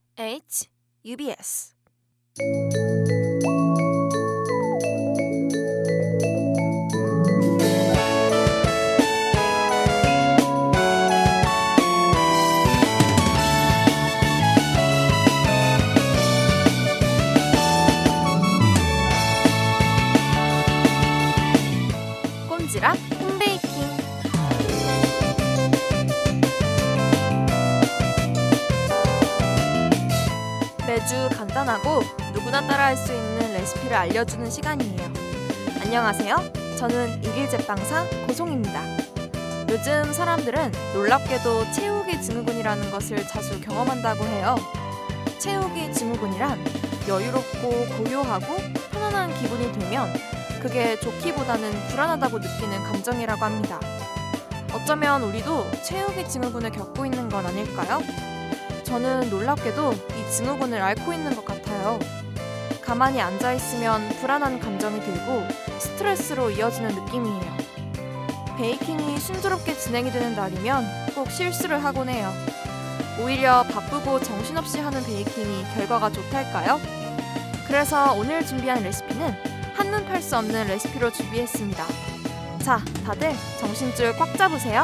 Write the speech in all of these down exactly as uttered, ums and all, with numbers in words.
H, 유비에스. 꼼지락 홈베이킹. 매주 간단하고 누구나 따라할 수 있는 레시피를 알려주는 시간이에요. 안녕하세요. 저는 일일 제빵사 고송입니다. 요즘 사람들은 놀랍게도 채우기 증후군이라는 것을 자주 경험한다고 해요. 채우기 증후군이란 여유롭고 고요하고 편안한 기분이 되면 그게 좋기보다는 불안하다고 느끼는 감정이라고 합니다. 어쩌면 우리도 채우기 증후군을 겪고 있는 건 아닐까요? 저는 놀랍게도 이 증후군을 앓고 있는 것 같아요. 가만히 앉아있으면 불안한 감정이 들고 스트레스로 이어지는 느낌이에요. 베이킹이 순조롭게 진행이 되는 날이면 꼭 실수를 하곤 해요. 오히려 바쁘고 정신없이 하는 베이킹이 결과가 좋달까요? 그래서 오늘 준비한 레시피는 한눈 팔 수 없는 레시피로 준비했습니다. 자, 다들 정신줄 꽉 잡으세요.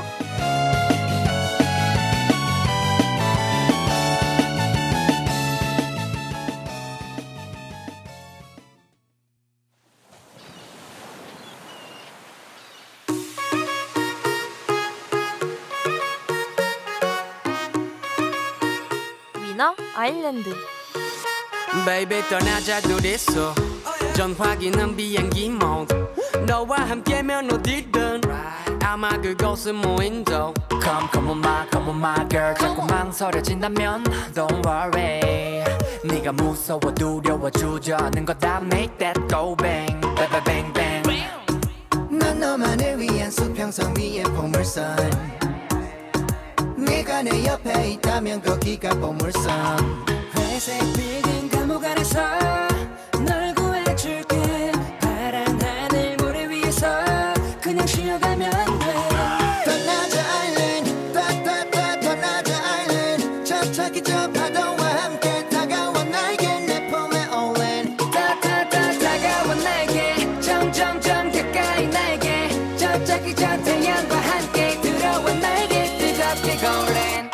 위너 아일랜드. Baby 떠나자 둘이서 전화기는 비행기 모드 너와 함께면 어디든 아마 그곳은 무인도 Come come on my come on my girl 자꾸 망설여진다면 Don't worry 네가 무서워 두려워 주저하는 거다 Make that go bang bang bang bang 난 너만을 위한 수평선 위의 보물선 네가 내 옆에 있다면 거기가 보물선 회색 빌딩 감옥 안에서 널 구해줄게 파란 하늘 모래 위에서 그냥 쉬어가면 돼 떠나자 아일랜드 따따따 떠나자 아일랜드 저차기 저 파도와 함께 다가와 나에게 내 품에 올랜 따따따 다가와 나에게 점점점 가까이 나에게 저차기 저 태양과 함께 들어와 나에게 뜨겁게 골랜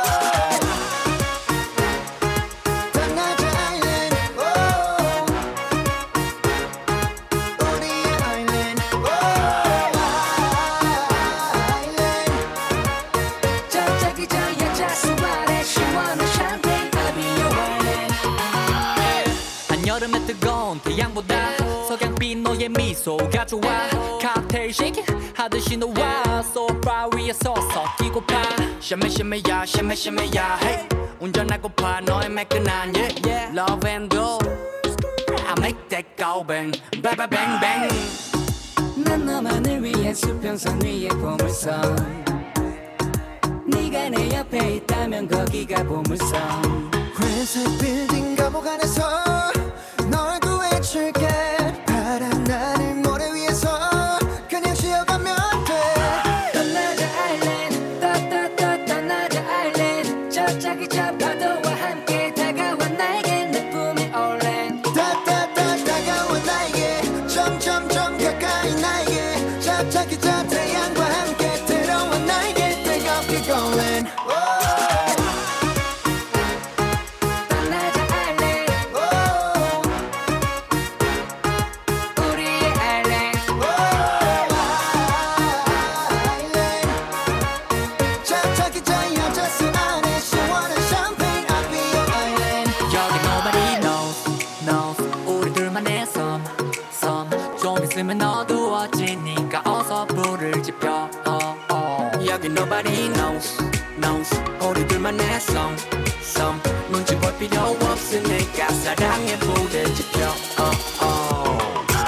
여름의 뜨거운 태양보다 석양빛 너의 미소가 좋아 칵테일 쉐이크 하듯이 너와 소파 위에 서서 뛰고파 샤메 샤메야 샤메 샤메야 hey 운전하고파 너의 매끈한 yeah, yeah. Love and go I make that go bang bang bang bang 난 너만을 위해 수평선 위에 보물선 네가 내 옆에 있다면 거기가 보물선 회색 빌딩 감옥 안에서 널 구해줄게 파란 하늘 모래 위에서 그냥 쉬어가면 돼 떠나자 아일랜드 떠떠떠 떠나자 아일랜드 저짝이 저 파도와 함께 다가와 나에게 내 품에 올랜 따따따 다가와 나에게 점점점 가까이 나에게 저차기 저 태양과 함께 들어와 나에게 뜨겁게 골랜 있으면 어두워지니까 어서 불을 지펴 어, 어. 여기 nobody knows knows 우리 둘만의 song song 눈치 볼 필요 없으니까 사랑의 불을 지펴 어, 어.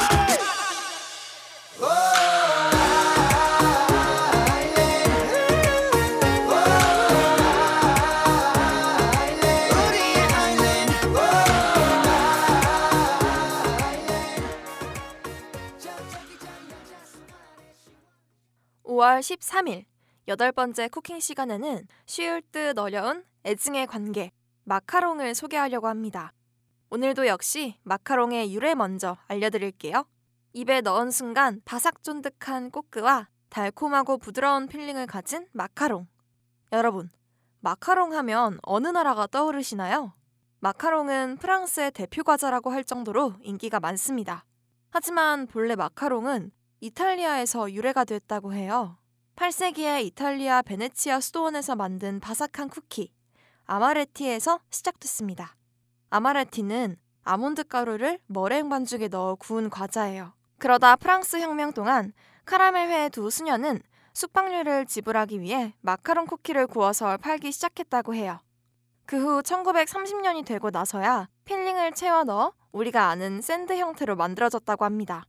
오월 십삼일 여덟 번째 쿠킹 시간에는 쉬울 듯 어려운 애증의 관계 마카롱을 소개하려고 합니다. 오늘도 역시 마카롱의 유래 먼저 알려드릴게요. 입에 넣은 순간 바삭쫀득한 꼬끄와 달콤하고 부드러운 필링을 가진 마카롱. 여러분, 마카롱 하면 어느 나라가 떠오르시나요? 마카롱은 프랑스의 대표 과자라고 할 정도로 인기가 많습니다. 하지만 본래 마카롱은 이탈리아에서 유래가 됐다고 해요. 팔 세기에 이탈리아 베네치아 수도원에서 만든 바삭한 쿠키, 아마레티에서 시작됐습니다. 아마레티는 아몬드 가루를 머랭 반죽에 넣어 구운 과자예요. 그러다 프랑스 혁명 동안 카라멜회 두 수녀는 숙박료를 지불하기 위해 마카롱 쿠키를 구워서 팔기 시작했다고 해요. 그 후 천구백삼십 년이 되고 나서야 필링을 채워 넣어 우리가 아는 샌드 형태로 만들어졌다고 합니다.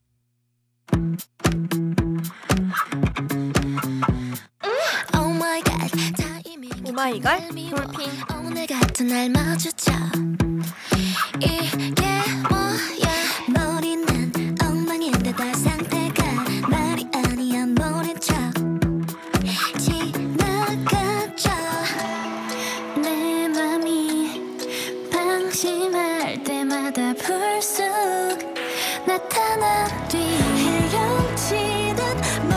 오마이걸 돌핀. 오늘 같은 날 마주쳐 이게 뭐야 머리는 엉망인데 다 상태가 말이 아니야 모른 척 지나가죠. 내 맘이 방심할 때마다 불쑥 나타나 뒤 헤엄치듯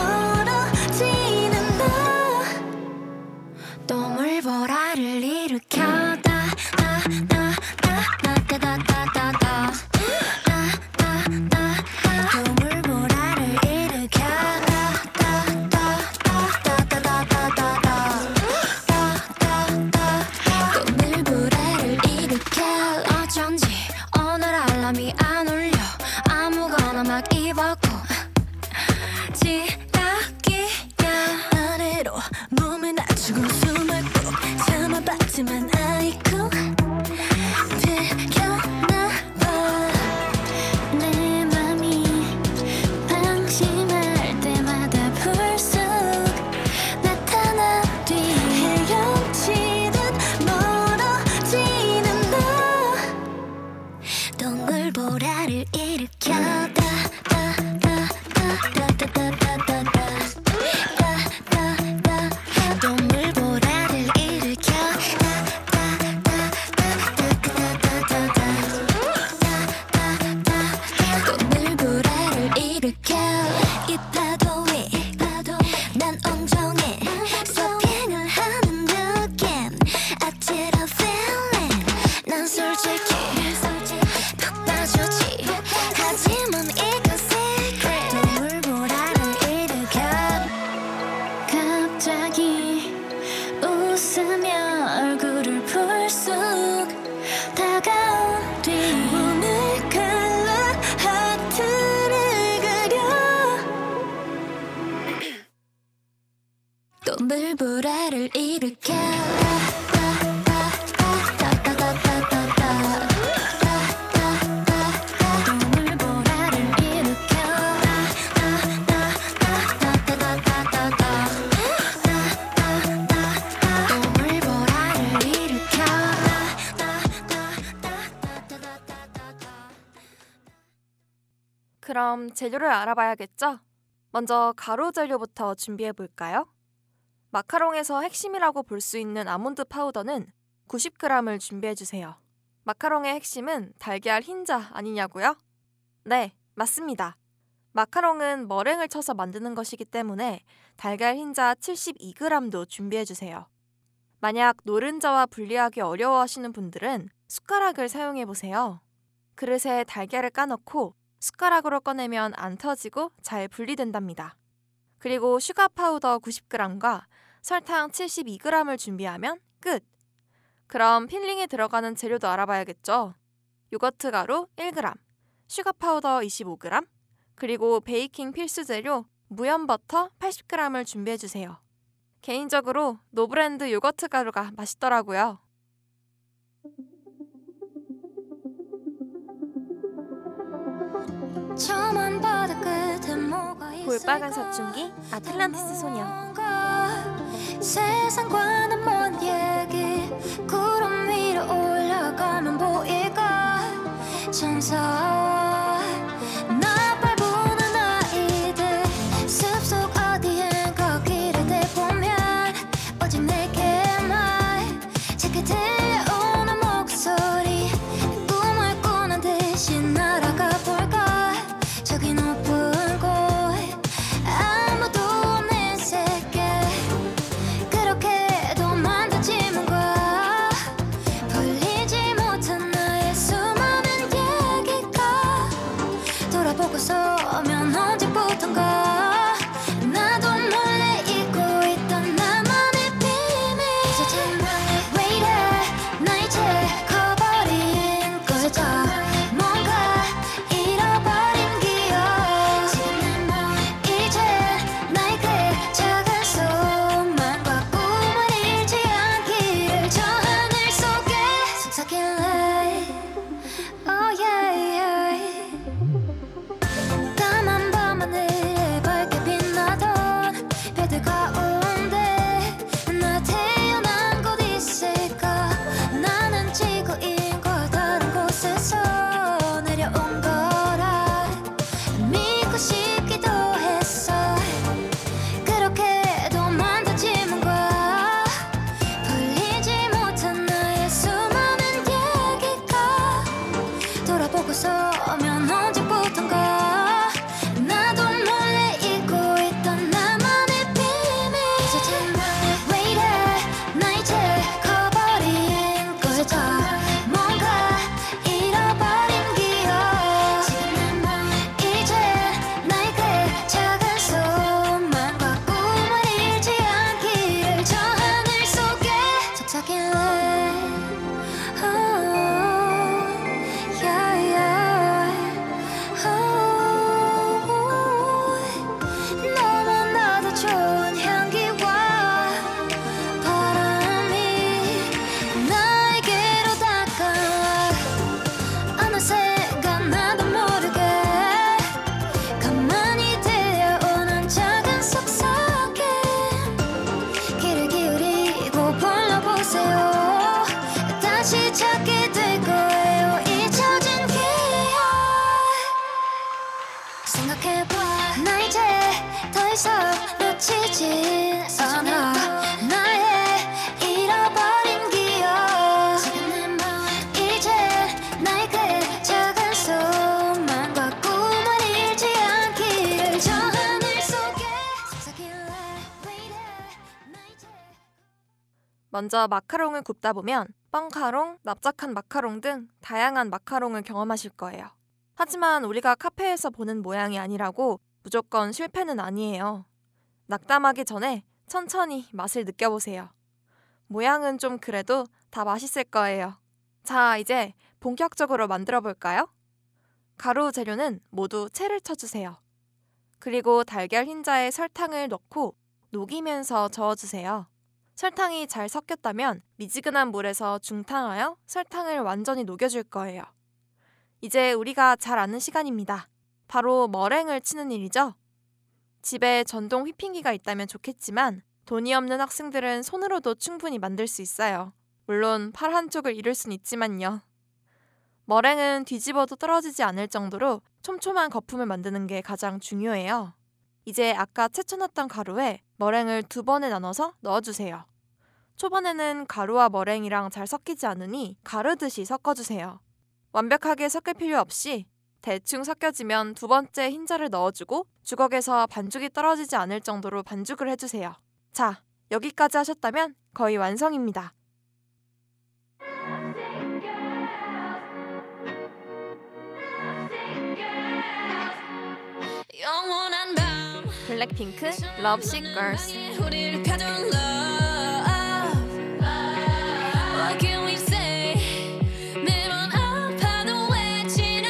멀어지는 너 또 물보라를 일으켜 물보라를 일으켜 그럼 재료를 알아봐야겠죠? 먼저 가루 재료부터 준비해볼까요? 마카롱에서 핵심이라고 볼 수 있는 아몬드 파우더는 구십 그램을 준비해주세요. 마카롱의 핵심은 달걀 흰자 아니냐고요? 네, 맞습니다. 마카롱은 머랭을 쳐서 만드는 것이기 때문에 달걀 흰자 칠십이 그램도 준비해주세요. 만약 노른자와 분리하기 어려워하시는 분들은 숟가락을 사용해보세요. 그릇에 달걀을 까놓고 숟가락으로 꺼내면 안 터지고 잘 분리된답니다. 그리고 슈가 파우더 구십 그램과 설탕 칠십이 그램을 준비하면 끝! 그럼 필링에 들어가는 재료도 알아봐야겠죠? 요거트 가루 일 그램, 슈가 파우더 이십오 그램, 그리고 베이킹 필수 재료 무염 버터 팔십 그램을 준비해주세요. 개인적으로 노브랜드 요거트 가루가 맛있더라고요. 볼빨간 사춘기 아틀란티스 소녀. 세상과는 먼 얘기 구름 위로 올라가면 보일까 천사와 나 밟는 아이들 숲속 어디엔가 길을 대보면 오직 내게만 작게 들려오는 속삭일래 oh yeah, yeah. 까만 밤하늘에 밝게 빛나던 별들 가운데 나 태어난 곳 있을까 나는 지구인과 다른 곳에서 내려온 거라 믿고 싶기도 했어 그렇게도 많다지만과 풀리지 못한 나의 수많은 얘기가 돌아보고서면 언제부턴가 나도 몰래 잊고 있던 나만의 비밀 이제쯤 왜 이래 나 이제 커버린 거죠 뭔가 잃어버린 기억 지금 난 이제 나의 그 작은 소망과 꿈을 잃지 않기를 저 하늘 속에 속삭일래 oh, yeah, yeah. oh, 너무나도 좋은 향기와 바람이 나에게로 다가와 어느새가 나도 모르게 가만히 들려오는 작은 속삭임 귀를 기울이고 불러보세요 다시 찾게 될 거예요 잊혀진 기억 생각해봐 나 이제 더 이상 놓치진 않아 나의 잃어버린 기억 지금 내 맘 이제 나의 그 작은 소망과 꿈을 잃지 않기를 저 하늘 속에 속삭일래 왜 이래 나 이제 먼저 마카롱을 굽다 보면 빵카롱, 납작한 마카롱 등 다양한 마카롱을 경험하실 거예요. 하지만 우리가 카페에서 보는 모양이 아니라고 무조건 실패는 아니에요. 낙담하기 전에 천천히 맛을 느껴보세요. 모양은 좀 그래도 다 맛있을 거예요. 자, 이제 본격적으로 만들어 볼까요? 가루 재료는 모두 채를 쳐주세요. 그리고 달걀 흰자에 설탕을 넣고 녹이면서 저어주세요. 설탕이 잘 섞였다면 미지근한 물에서 중탕하여 설탕을 완전히 녹여줄 거예요. 이제 우리가 잘 아는 시간입니다. 바로 머랭을 치는 일이죠. 집에 전동 휘핑기가 있다면 좋겠지만 돈이 없는 학생들은 손으로도 충분히 만들 수 있어요. 물론 팔 한쪽을 잃을 순 있지만요. 머랭은 뒤집어도 떨어지지 않을 정도로 촘촘한 거품을 만드는 게 가장 중요해요. 이제 아까 채쳐놨던 가루에 머랭을 두 번에 나눠서 넣어주세요. 초반에는 가루와 머랭이랑 잘 섞이지 않으니 가르듯이 섞어주세요. 완벽하게 섞을 필요 없이 대충 섞여지면 두 번째 흰자를 넣어주고 주걱에서 반죽이 떨어지지 않을 정도로 반죽을 해주세요. 자, 여기까지 하셨다면 거의 완성입니다. 영원한 밤 블랙핑크 Lovesick Girls. 우리를 가져온 love What can we say 매번 아파도 외치는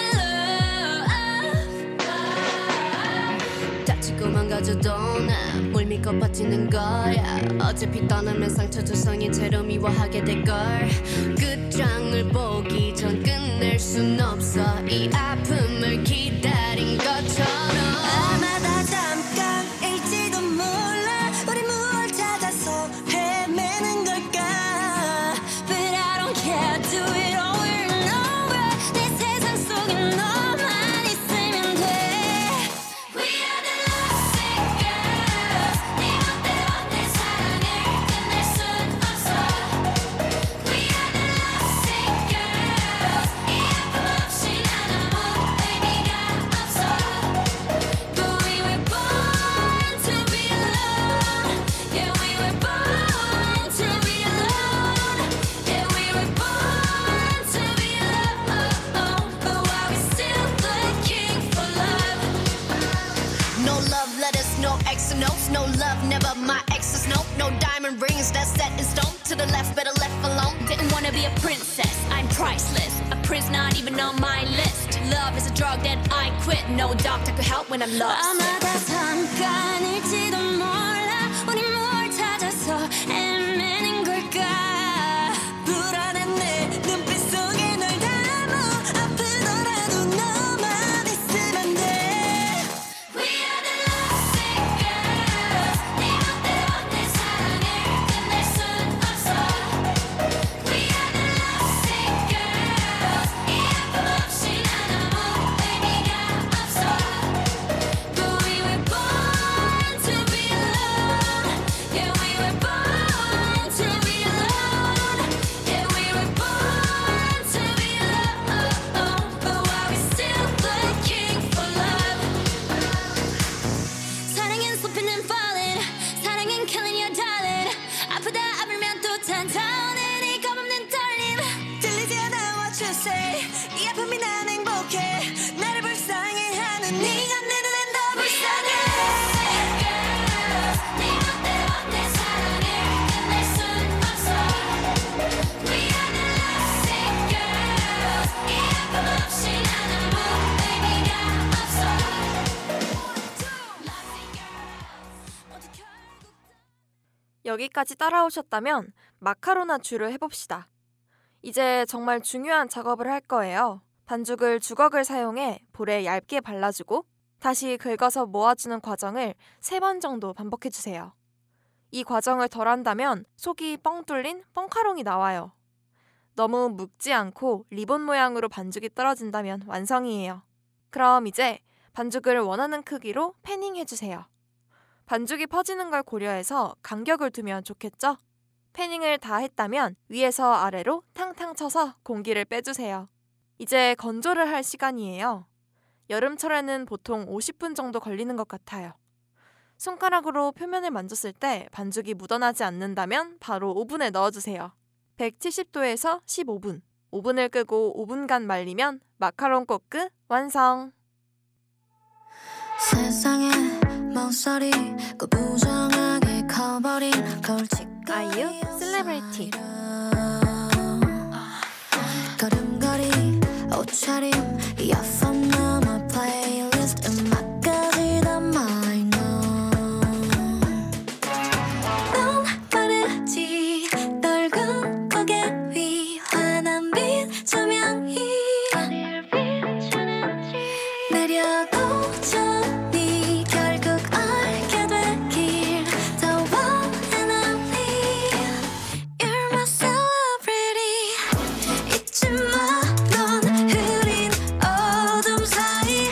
love 다치고 망가져도 나뭘 믿고 버티는 거야 어차피 떠나면 상처 조성인 채로 미워하게 될걸 끝장을 보기 전 끝낼 순 없어 이 아픔을 기다린 것처럼 아마 다 잠깐일지도 몰라 우리 무얼 찾아서 헤매는 걸까 But I don't care do it over and over 내 세상 속에 너만 있으면 돼 We are the lovesick girls 네 멋대로 내 사랑을 끝낼 순 없어 We are the lovesick girls 이 아픔 없이 난 아무 의미가 없어 But we were born to be alone Yeah we were born to be alone Yeah we were born to be alone But why we still looking for love No love letters, no X and notes, no love, never my exes, no, no diamond rings that's set in stone. To the left, better left alone. Didn't wanna be a princess, I'm priceless A prince not even on my list Love is a drug that I quit No doctor could help when I'm lost 아마 다 잠깐일지도 몰라 우리 뭘 찾아서 헤매는 걸까 불안한 내 눈빛 속 what you say 이 아픔이 난 행복해 나를 불쌍해하는 네가 내 눈엔 더 불쌍해 네 멋대로 내 사랑을 끝낼 순 없어 We are the lovesick girls 이 아픔 없이 난 아무 의미가 없어 Lovesick girls 모두 결국 여기까지 따라오셨다면 마카로나 쥬를 해봅시다. 이제 정말 중요한 작업을 할 거예요. 반죽을 주걱을 사용해 볼에 얇게 발라주고 다시 긁어서 모아주는 과정을 세 번 정도 반복해주세요. 이 과정을 덜 한다면 속이 뻥 뚫린 뻥카롱이 나와요. 너무 묵지 않고 리본 모양으로 반죽이 떨어진다면 완성이에요. 그럼 이제 반죽을 원하는 크기로 패닝해주세요. 반죽이 퍼지는 걸 고려해서 간격을 두면 좋겠죠? 패닝을 다 했다면 위에서 아래로 탕탕 쳐서 공기를 빼주세요. 이제 건조를 할 시간이에요. 여름철에는 보통 오십 분 정도 걸리는 것 같아요. 손가락으로 표면을 만졌을 때 반죽이 묻어나지 않는다면 바로 오븐에 넣어주세요. 백칠십 도에서 십오 분, 오븐을 끄고 오 분간 말리면 마카롱 꼬끄 완성! 세상에 모서리 그 부정하게 커버린 걸치거리 아이유 셀레브리티. 걸음걸이 옷차림 이어폰 넘어 플레이리스트 음악까지 담아있는 넌 빠르지 넓은 고개 위 환한 빛 조명이 어딜 비추는지 내려고 전이 결국 알게 되길 더 원하는 You're my celebrity 잊지 마 넌 흐린 어둠 사이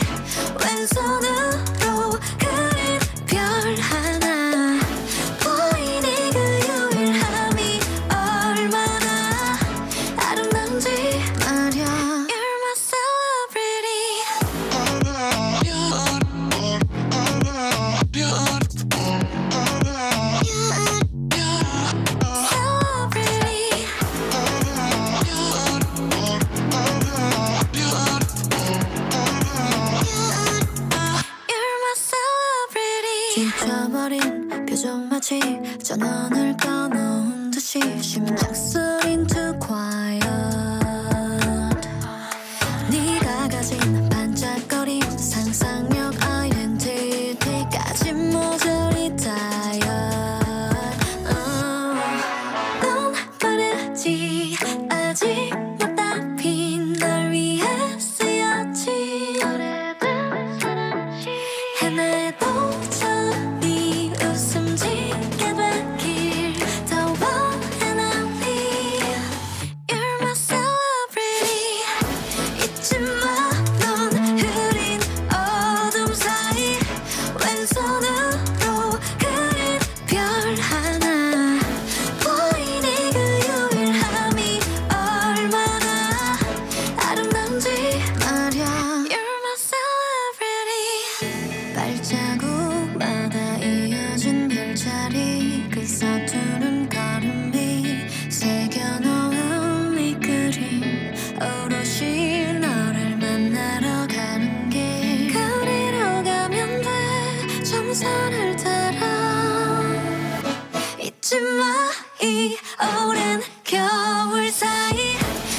왼손으로 그린 별 하나 보이니 그 유일함이 얼마나 아름다운지 말야 You're my celebrity Celebrity You're my celebrity 지쳐버린 표정 마치 전원을 꺼놓은 듯이 심장 소린 too quiet 네가 가진 반짝거림 상상력 아이덴티티까지 모조리 diet 넌 빠르지 아직 못다 핀 널 위해 쓰였지 오래된 사랑지 해내도 전이 웃음 짓게 되길 더 원하는 You're my celebrity 잊지 마 넌 흐린 어둠 사이 왼손으로 그린 별 하나 보이니 그 유일함이 얼마나 아름다운지 말야 You're my celebrity 발자국마다 이어진 별자리 그 서투른 걸음이 새겨놓은 이 그림 오롯이 너를 만나러 가는 길 그리로 가면 돼 정선을 따라 잊지 마 이 오랜 겨울 사이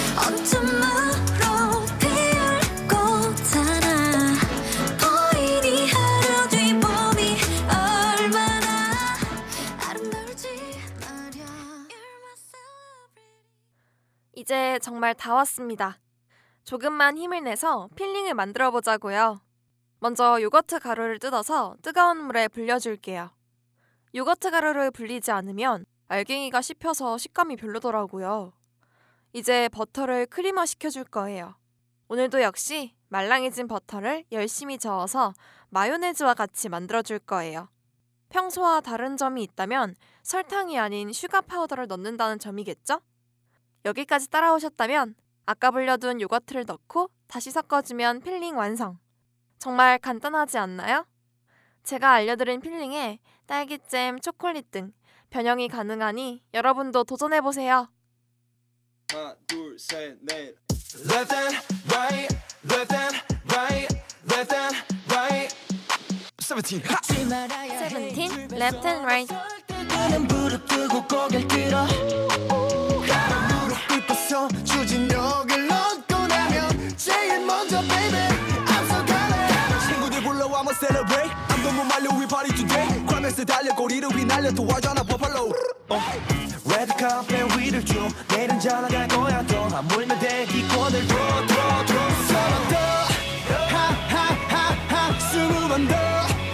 온tum으로 피울 꽃 하나 보이니 하루 뒤 봄이 얼마나 아름다울지 말야 You're my celebrity 이제 정말 다 왔습니다. 조금만 힘을 내서 필링을 만들어 보자고요. 먼저 요거트 가루를 뜯어서 뜨거운 물에 불려줄게요. 요거트 가루를 불리지 않으면 알갱이가 씹혀서 식감이 별로더라고요. 이제 버터를 크리머 시켜줄 거예요. 오늘도 역시 말랑해진 버터를 열심히 저어서 마요네즈와 같이 만들어줄 거예요. 평소와 다른 점이 있다면 설탕이 아닌 슈가 파우더를 넣는다는 점이겠죠? 여기까지 따라오셨다면 아까 불려둔 요거트를 넣고 다시 섞어주면 필링 완성. 정말 간단하지 않나요? 제가 알려드린 필링에 딸기잼, 초콜릿 등 변형이 가능하니 여러분도 도전해보세요. 하나 둘 셋 넷 left and right, left and right, left and right. 세븐틴 세븐틴 Left and Right. 나는 무릎 뜨고 고개를 들어 무릎 꿇고서 추진력을 얻고 나면 제일 먼저 baby 앞서가네 친구들 불러와 I'm celebrate I'm 너무 말려 we party today 과메스 달려 꼬리를 휘날려 도와줘나 버팔로 레드 카펫 위를 좀 내일은 잘 나갈 거야 또 아물면 돼 기권을 들어 들어 들어 서로 더 하하하하 스무 번 더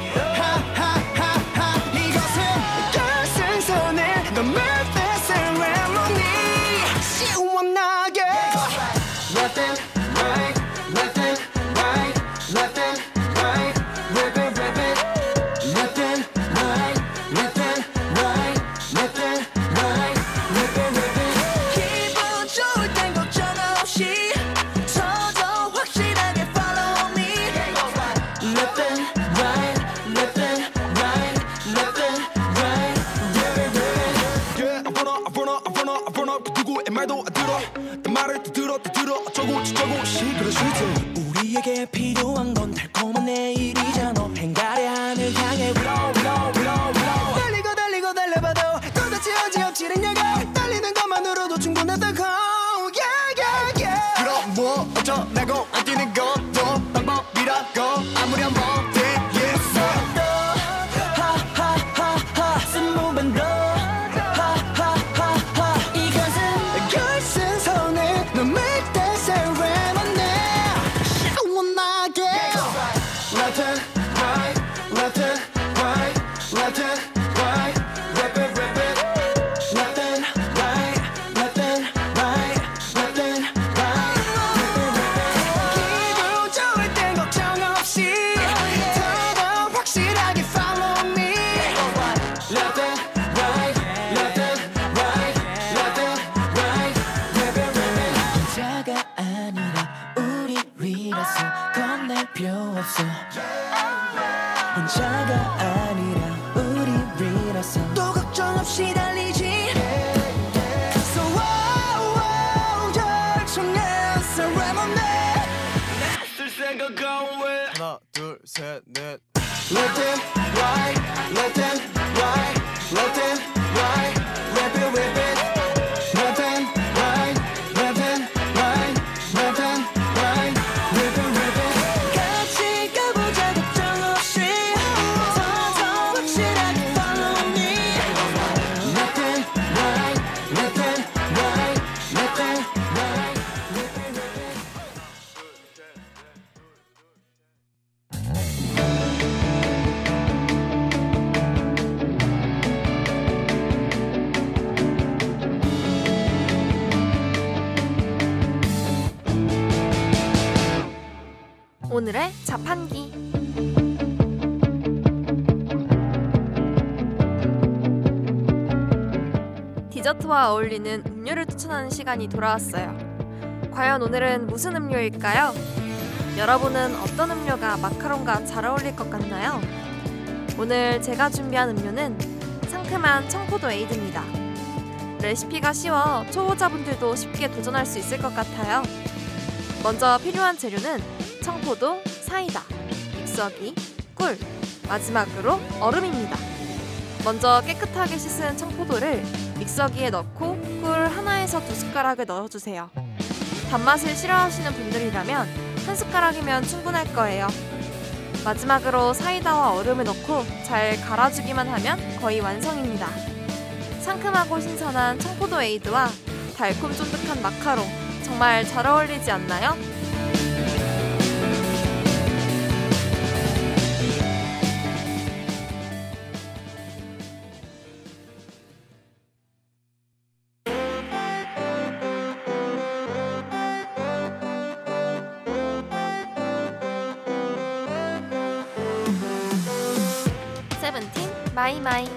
우리에게 필요한 건 달콤한 내일이잖아 행가래 하늘 향해 blow blow blow blow 달리고 달리고 달려봐도 도대체 어찌 엎치느냐고 달리는 것만으로도 충분하다고 yeah yeah yeah 그럼 뭐 어쩌라고 안 뛰는 것도 방법이라고 아무리 한번 돼 yes 하하하하 스무 번 더 하하하하 이것은 결승선에 너 make that sound left and right, left and right, left and right, rip it, rip it. Left and right, left and right, left and right, rip it, rip it. 기분 좋을 땐 걱정 없이 더더 확실하게 follow me. Left and right, left and right, left and right, rip it, rip it. 혼자가 아니라 우리 위라서 겁낼 필요 없어. 혼자가 아니라 우리 위라서 또 걱정 없이 달리지 So wow wow 열정의 사람 없네 낯설 생각하고 왜 하나 둘 셋 넷 Left and right left and right left and right Rip it rip it Left and right left and right left and right Rip it rip it 같이 가보자 걱정 없이 오늘의 자판기. 디저트와 어울리는 음료를 추천하는 시간이 돌아왔어요. 과연 오늘은 무슨 음료일까요? 여러분은 어떤 음료가 마카롱과 잘 어울릴 것 같나요? 오늘 제가 준비한 음료는 상큼한 청포도 에이드입니다. 레시피가 쉬워 초보자분들도 쉽게 도전할 수 있을 것 같아요. 먼저 필요한 재료는 청포도, 사이다, 믹서기, 꿀, 마지막으로 얼음입니다. 먼저 깨끗하게 씻은 청포도를 믹서기에 넣고 꿀 하나에서 두 숟가락을 넣어주세요. 단맛을 싫어하시는 분들이라면 한 숟가락이면 충분할 거예요. 마지막으로 사이다와 얼음을 넣고 잘 갈아주기만 하면 거의 완성입니다. 상큼하고 신선한 청포도 에이드와 달콤 쫀득한 마카롱, 정말 잘 어울리지 않나요? 세븐틴 마이마이.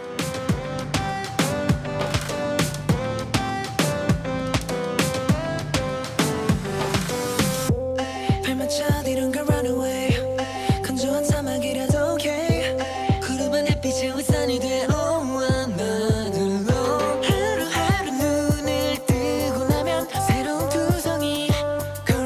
발맞춰 뒤론 가 run away 건조한 사막이라도 okay 구름은 햇빛의 위산이 돼 oh 나들로 하루하루 눈을 뜨고 나면 새로운 두성이 걸어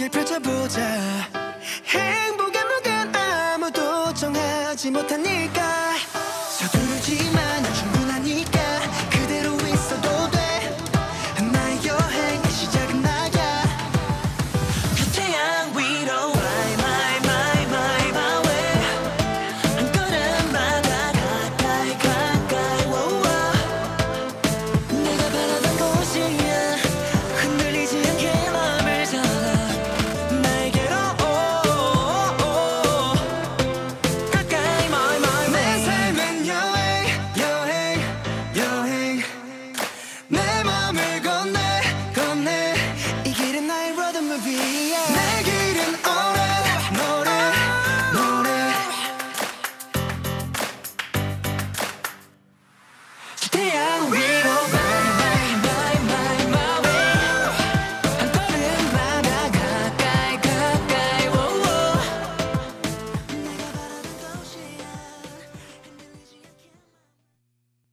꽃을 펼쳐보자 행복의 무게는 아무도 정하지 못하니까 서두르지만 난 충분하니까 그대로 있어도 돼 나의 여행의 시작은 나야 태양 위로 My my my my my way 한 걸음마다 가까이 가까이 wow, wow. 내가 바라던 곳이야 흔들리지 않게 마음을 잡아 나에게로 oh, oh, oh. 가까이 my my 내 삶은 여행 여행 여행 내 맘을 건네 건네 이 길은 나의 road movie yeah. 내 길은 오랜 노래 노래 태양 위로 my my my my my way 한 걸음마다 가까이 가까이 wow, wow. 내가 바라던 곳이야 흔들리지 않게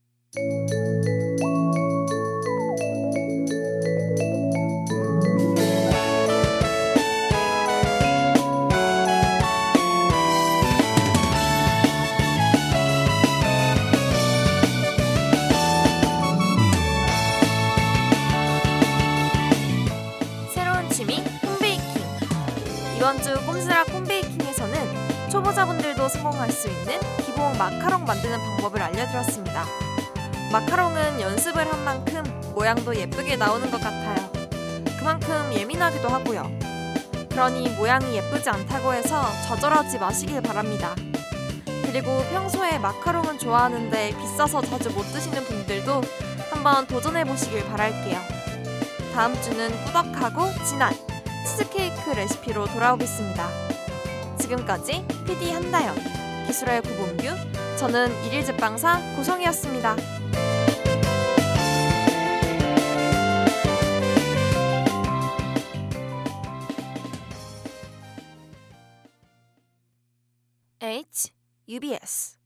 새로운 취미 홈베이킹. 이번 주 꼼스락 홈베이킹에서는 초보자분들도 성공할 수 있는 기본 마카롱 만드는 방법을 알려드렸습니다. 마카롱은 연습을 한 만큼 모양도 예쁘게 나오는 것 같아요. 그만큼 예민하기도 하고요. 그러니 모양이 예쁘지 않다고 해서 저절하지 마시길 바랍니다. 그리고 평소에 마카롱은 좋아하는데 비싸서 자주 못 드시는 분들도 한번 도전해보시길 바랄게요. 다음 주는 꾸덕하고 진한 치즈케이크 레시피로 돌아오겠습니다. 지금까지 피디 한다연, 기술의 구본규, 저는 일일 제빵사 고성이었습니다. H, 유비에스